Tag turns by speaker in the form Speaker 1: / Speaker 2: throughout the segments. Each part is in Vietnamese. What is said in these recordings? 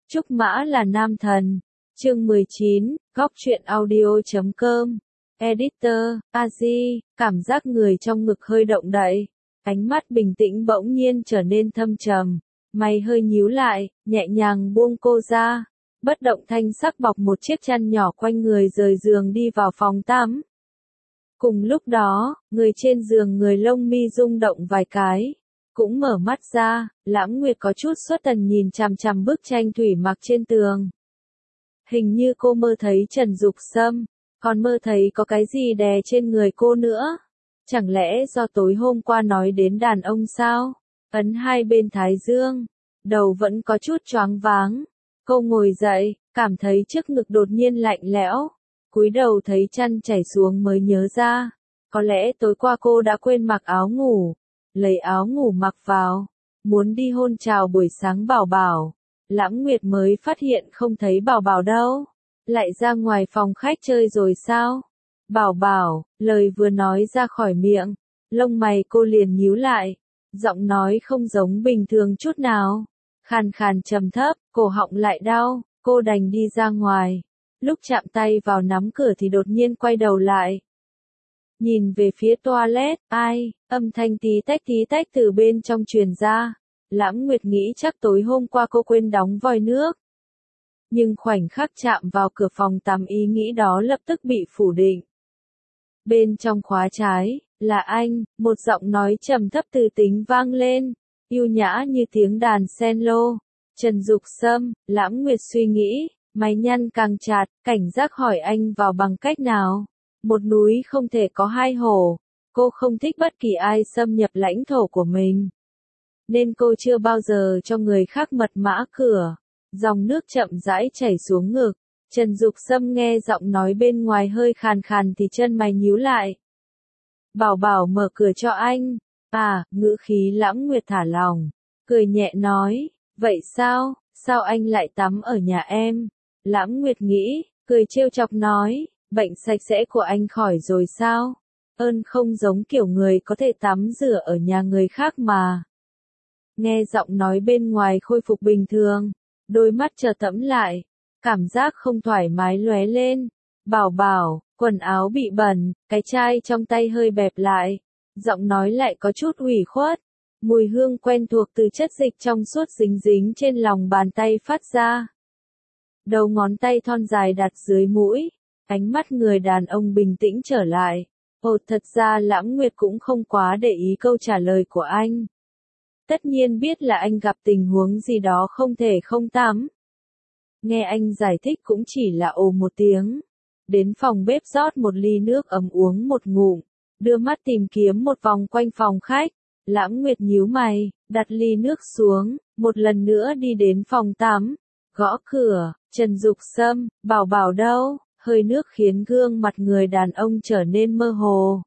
Speaker 1: Trúc Mã là nam thần. Chương 19, góc truyện audio.com. Editor, Azi, cảm giác người trong ngực hơi động đậy. Ánh mắt bình tĩnh bỗng nhiên trở nên thâm trầm. Mày hơi nhíu lại, nhẹ nhàng buông cô ra. Bất động thanh sắc bọc một chiếc chăn nhỏ quanh người rời giường đi vào phòng tắm. Cùng lúc đó, người trên giường người lông mi rung động vài cái. Cũng mở mắt ra, Lãng Nguyệt có chút xuất thần nhìn chằm chằm bức tranh thủy mặc trên tường. Hình như cô mơ thấy Trần Dục Sâm, còn mơ thấy có cái gì đè trên người cô nữa. Chẳng lẽ do tối hôm qua nói đến đàn ông sao? Ấn hai bên thái dương, đầu vẫn có chút choáng váng. Cô ngồi dậy, cảm thấy trước ngực đột nhiên lạnh lẽo. Cúi đầu thấy chăn chảy xuống mới nhớ ra. Có lẽ tối qua cô đã quên mặc áo ngủ. Lấy áo ngủ mặc vào, muốn đi hôn chào buổi sáng Bảo Bảo. Lãng Nguyệt mới phát hiện không thấy Bảo Bảo đâu. Lại ra ngoài phòng khách chơi rồi sao? Bảo Bảo, lời vừa nói ra khỏi miệng, lông mày cô liền nhíu lại. Giọng nói không giống bình thường chút nào. Khàn khàn trầm thấp, cổ họng lại đau, cô đành đi ra ngoài. Lúc chạm tay vào nắm cửa thì đột nhiên quay đầu lại. Nhìn về phía toilet, ai, âm thanh tí tách từ bên trong truyền ra. Lãng Nguyệt nghĩ chắc tối hôm qua cô quên đóng vòi nước. Nhưng khoảnh khắc chạm vào cửa phòng tắm ý nghĩ đó lập tức bị phủ định. Bên trong khóa trái, là anh, một giọng nói trầm thấp từ tính vang lên, yêu nhã như tiếng đàn sen lô. Trần Dục Sâm, Lãng Nguyệt suy nghĩ, mày nhăn càng chặt, cảnh giác hỏi anh vào bằng cách nào. Một núi không thể có hai hổ. Cô không thích bất kỳ ai xâm nhập lãnh thổ của mình. Nên cô chưa bao giờ cho người khác mật mã cửa. Dòng nước chậm rãi chảy xuống ngực. Trần Dục Sâm nghe giọng nói bên ngoài hơi khàn khàn thì chân mày nhíu lại. Bảo Bảo mở cửa cho anh. À, ngữ khí Lãng Nguyệt thả lỏng. Cười nhẹ nói, vậy sao, sao anh lại tắm ở nhà em? Lãng Nguyệt nghĩ, cười trêu chọc nói. Bệnh sạch sẽ của anh khỏi rồi sao? Không giống kiểu người có thể tắm rửa ở nhà người khác mà. Nghe giọng nói bên ngoài khôi phục bình thường, đôi mắt chợt thẫm lại, cảm giác không thoải mái lóe lên. Bảo Bảo, quần áo bị bẩn, cái chai trong tay hơi bẹp lại, giọng nói lại có chút ủy khuất. Mùi hương quen thuộc từ chất dịch trong suốt dính dính trên lòng bàn tay phát ra. Đầu ngón tay thon dài đặt dưới mũi. Ánh mắt người đàn ông bình tĩnh trở lại. Thật ra Lãng Nguyệt cũng không quá để ý câu trả lời của anh. Tất nhiên biết là anh gặp tình huống gì đó không thể không tắm. Nghe anh giải thích cũng chỉ là ồ một tiếng. Đến phòng bếp rót một ly nước ấm uống một ngụm. Đưa mắt tìm kiếm một vòng quanh phòng khách. Lãng Nguyệt nhíu mày, đặt ly nước xuống, một lần nữa đi đến phòng tắm. Gõ cửa, Trần Dục Sâm, Bảo Bảo đâu? Hơi nước khiến gương mặt người đàn ông trở nên mơ hồ.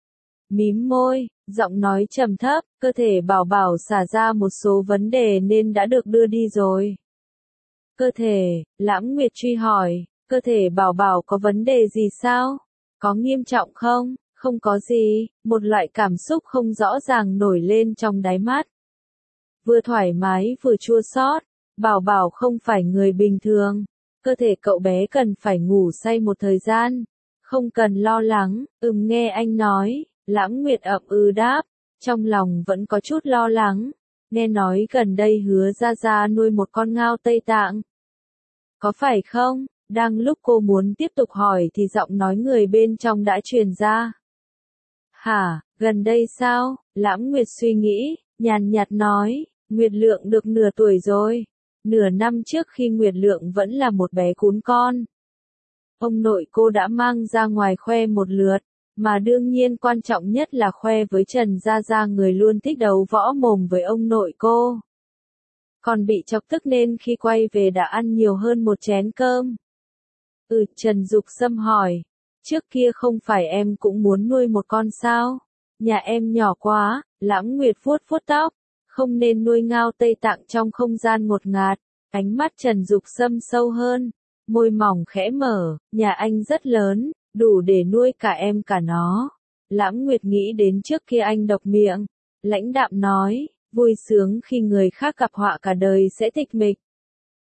Speaker 1: Mím môi, giọng nói trầm thấp, cơ thể Bảo Bảo xả ra một số vấn đề nên đã được đưa đi rồi. Cơ thể, Lãng Nguyệt truy hỏi, cơ thể Bảo Bảo có vấn đề gì sao? Có nghiêm trọng không? Không có gì, một loại cảm xúc không rõ ràng nổi lên trong đáy mắt. Vừa thoải mái vừa chua xót, Bảo Bảo không phải người bình thường. Cơ thể cậu bé cần phải ngủ say một thời gian. Không cần lo lắng, nghe anh nói. Lãng Nguyệt ậm đáp. Trong lòng vẫn có chút lo lắng. Nghe nói gần đây Hứa Gia Gia nuôi một con ngao Tây Tạng. Có phải không? Đang lúc cô muốn tiếp tục hỏi thì giọng nói người bên trong đã truyền ra. Hả, gần đây sao? Lãng Nguyệt suy nghĩ, nhàn nhạt nói. Nguyệt Lượng được nửa tuổi rồi. Nửa năm trước khi Nguyệt Lượng vẫn là một bé cún con. Ông nội cô đã mang ra ngoài khoe một lượt, mà đương nhiên quan trọng nhất là khoe với Trần Gia Gia người luôn thích đấu võ mồm với ông nội cô. Còn bị chọc tức nên khi quay về đã ăn nhiều hơn một chén cơm. Trần Dục Sâm hỏi, trước kia không phải em cũng muốn nuôi một con sao? Nhà em nhỏ quá, Lãng Nguyệt vuốt tóc. Không nên nuôi ngao Tây Tạng trong không gian ngột ngạt. Ánh mắt Trần Dục Sâm sâu hơn. Môi mỏng khẽ mở, nhà anh rất lớn, đủ để nuôi cả em cả nó. Lãng Nguyệt nghĩ đến trước khi anh độc miệng. Lãnh đạm nói, vui sướng khi người khác gặp họa cả đời sẽ tịch mịch.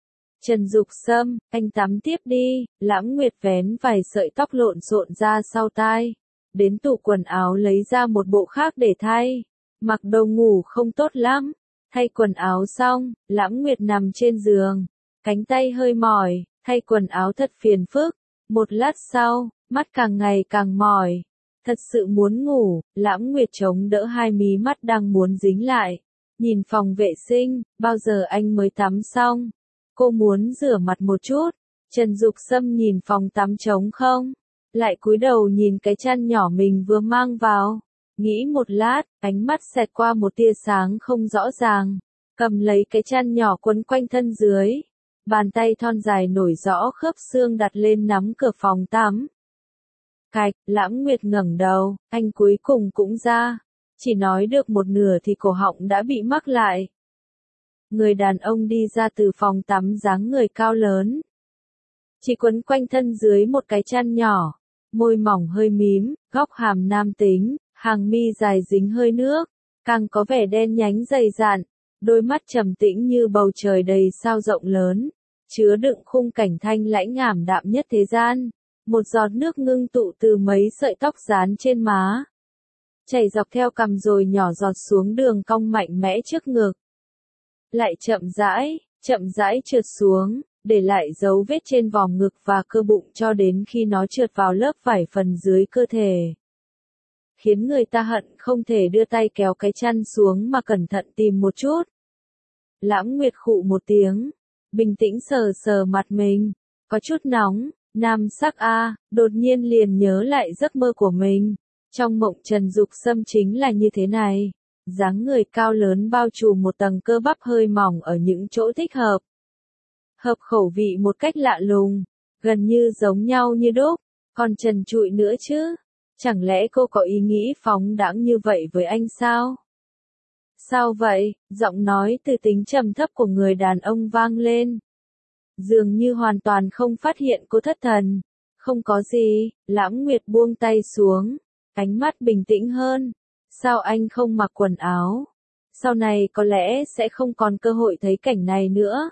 Speaker 1: Trần Dục Sâm, anh tắm tiếp đi. Lãng Nguyệt vén vài sợi tóc lộn xộn ra sau tai. Đến tủ quần áo lấy ra một bộ khác để thay. Mặc đồ ngủ không tốt lắm. Thay quần áo xong, Lãng Nguyệt nằm trên giường. Cánh tay hơi mỏi, thay quần áo thật phiền phức. Một lát sau, mắt càng ngày càng mỏi. Thật sự muốn ngủ, Lãng Nguyệt chống đỡ hai mí mắt đang muốn dính lại. Nhìn phòng vệ sinh, bao giờ anh mới tắm xong? Cô muốn rửa mặt một chút. Trần Dục Sâm nhìn phòng tắm trống không, lại cúi đầu nhìn cái chăn nhỏ mình vừa mang vào. Nghĩ một lát, ánh mắt xẹt qua một tia sáng không rõ ràng. Cầm lấy cái chăn nhỏ quấn quanh thân dưới. Bàn tay thon dài nổi rõ khớp xương đặt lên nắm cửa phòng tắm. Cạch, Lãng Nguyệt ngẩng đầu, anh cuối cùng cũng ra. Chỉ nói được một nửa thì cổ họng đã bị mắc lại. Người đàn ông đi ra từ phòng tắm dáng người cao lớn. Chỉ quấn quanh thân dưới một cái chăn nhỏ. Môi mỏng hơi mím, góc hàm nam tính, hàng mi dài dính hơi nước. Càng có vẻ đen nhánh dày dạn. Đôi mắt trầm tĩnh như bầu trời đầy sao rộng lớn. Chứa đựng khung cảnh thanh lãnh ảm đạm nhất thế gian. Một giọt nước ngưng tụ từ mấy sợi tóc dán trên má. Chảy dọc theo cằm rồi nhỏ giọt xuống đường cong mạnh mẽ trước ngực. Lại chậm rãi trượt xuống, để lại dấu vết trên vòng ngực và cơ bụng cho đến khi nó trượt vào lớp vải phần dưới cơ thể. Khiến người ta hận không thể đưa tay kéo cái chăn xuống mà cẩn thận tìm một chút. Lãng Nguyệt khụ một tiếng, bình tĩnh sờ sờ mặt mình, có chút nóng, nam sắc a, đột nhiên liền nhớ lại giấc mơ của mình. Trong mộng Trần Dục Sâm chính là như thế này. Dáng người cao lớn bao trùm một tầng cơ bắp hơi mỏng ở những chỗ thích hợp. Hợp khẩu vị một cách lạ lùng, gần như giống nhau như đúc, còn trần trụi nữa chứ. Chẳng lẽ cô có ý nghĩ phóng đãng như vậy với anh sao? Sao vậy? Giọng nói từ tính trầm thấp của người đàn ông vang lên. Dường như hoàn toàn không phát hiện cô thất thần. Không có gì, Lãng Nguyệt buông tay xuống, ánh mắt bình tĩnh hơn. Sao anh không mặc quần áo? Sau này có lẽ sẽ không còn cơ hội thấy cảnh này nữa.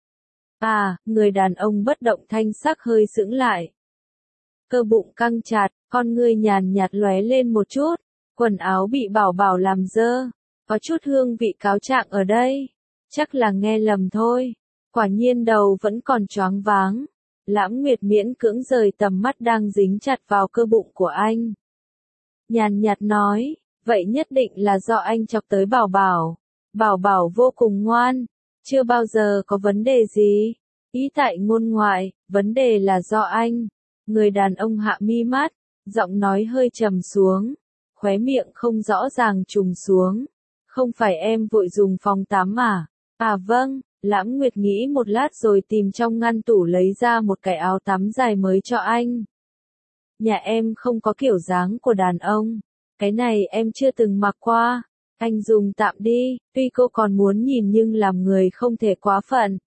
Speaker 1: À, người đàn ông bất động thanh sắc hơi sững lại. Cơ bụng căng chặt, con ngươi nhàn nhạt lóe lên một chút. Quần áo bị Bảo Bảo làm dơ. Có chút hương vị cáo trạng ở đây. Chắc là nghe lầm thôi. Quả nhiên đầu vẫn còn choáng váng. Lãng Nguyệt miễn cưỡng rời tầm mắt đang dính chặt vào cơ bụng của anh. Nhàn nhạt nói, vậy nhất định là do anh chọc tới Bảo Bảo. Bảo Bảo vô cùng ngoan, chưa bao giờ có vấn đề gì. Ý tại ngôn ngoại, vấn đề là do anh. Người đàn ông hạ mi mắt, giọng nói hơi trầm xuống, khóe miệng không rõ ràng trùng xuống. Không phải em vội dùng phòng tắm à? À vâng. Lãng Nguyệt nghĩ một lát rồi tìm trong ngăn tủ lấy ra một cái áo tắm dài mới cho anh. Nhà em không có kiểu dáng của đàn ông. Cái này em chưa từng mặc qua. Anh dùng tạm đi, tuy cô còn muốn nhìn nhưng làm người không thể quá phận.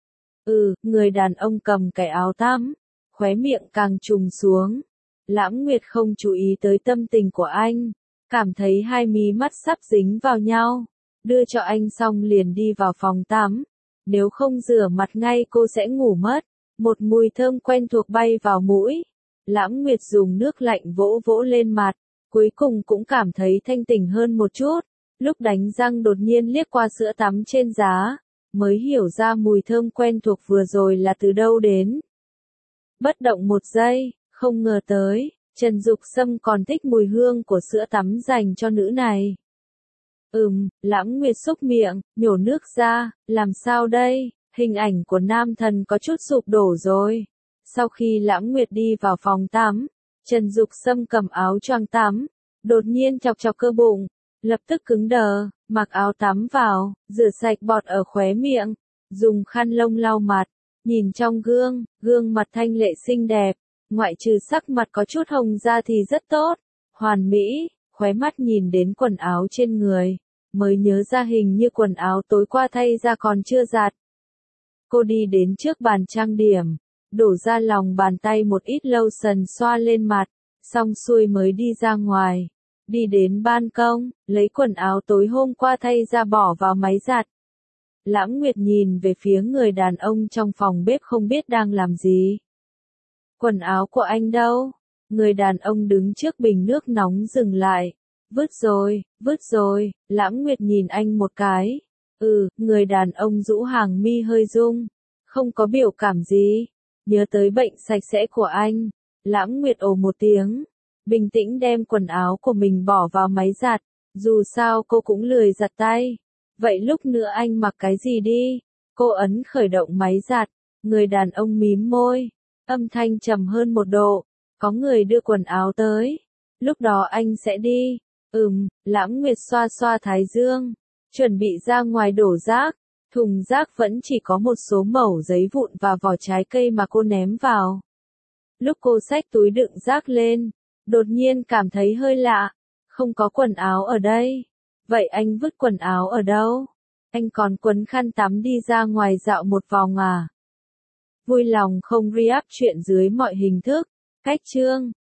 Speaker 1: Người đàn ông cầm cái áo tắm, khóe miệng càng trùng xuống. Lãng Nguyệt không chú ý tới tâm tình của anh, cảm thấy hai mí mắt sắp dính vào nhau. Đưa cho anh xong liền đi vào phòng tắm. Nếu không rửa mặt ngay cô sẽ ngủ mất. Một mùi thơm quen thuộc bay vào mũi. Lãng Nguyệt dùng nước lạnh vỗ vỗ lên mặt. Cuối cùng cũng cảm thấy thanh tỉnh hơn một chút. Lúc đánh răng đột nhiên liếc qua sữa tắm trên giá. Mới hiểu ra mùi thơm quen thuộc vừa rồi là từ đâu đến. Bất động một giây, không ngờ tới, Trần Dục Sâm còn thích mùi hương của sữa tắm dành cho nữ này. Lãng Nguyệt xúc miệng, nhổ nước ra, làm sao đây? Hình ảnh của nam thần có chút sụp đổ rồi. Sau khi Lãng Nguyệt đi vào phòng tắm, Trần Dục Sâm cầm áo choàng tắm, đột nhiên chọc chọc cơ bụng, lập tức cứng đờ, mặc áo tắm vào, rửa sạch bọt ở khóe miệng, dùng khăn lông lau mặt, nhìn trong gương, gương mặt thanh lệ xinh đẹp, ngoại trừ sắc mặt có chút hồng ra thì rất tốt, hoàn mỹ. Khóe mắt nhìn đến quần áo trên người, mới nhớ ra hình như quần áo tối qua thay ra còn chưa giặt. Cô đi đến trước bàn trang điểm, đổ ra lòng bàn tay một ít lotion xoa lên mặt, xong xuôi mới đi ra ngoài. Đi đến ban công, lấy quần áo tối hôm qua thay ra bỏ vào máy giặt. Lãng Nguyệt nhìn về phía người đàn ông trong phòng bếp không biết đang làm gì. Quần áo của anh đâu? Người đàn ông đứng trước bình nước nóng dừng lại. Vứt rồi, Lãng Nguyệt nhìn anh một cái. Người đàn ông rũ hàng mi hơi rung. Không có biểu cảm gì. Nhớ tới bệnh sạch sẽ của anh. Lãng Nguyệt ồ một tiếng. Bình tĩnh đem quần áo của mình bỏ vào máy giặt. Dù sao cô cũng lười giặt tay. Vậy lúc nữa anh mặc cái gì đi? Cô ấn khởi động máy giặt. Người đàn ông mím môi. Âm thanh trầm hơn một độ. Có người đưa quần áo tới. Lúc đó anh sẽ đi. Lãng Nguyệt xoa xoa thái dương. Chuẩn bị ra ngoài đổ rác. Thùng rác vẫn chỉ có một số mẩu giấy vụn và vỏ trái cây mà cô ném vào. Lúc cô xách túi đựng rác lên, đột nhiên cảm thấy hơi lạ. Không có quần áo ở đây. Vậy anh vứt quần áo ở đâu? Anh còn quấn khăn tắm đi ra ngoài dạo một vòng à? Vui lòng không re-up chuyện dưới mọi hình thức. Cách chương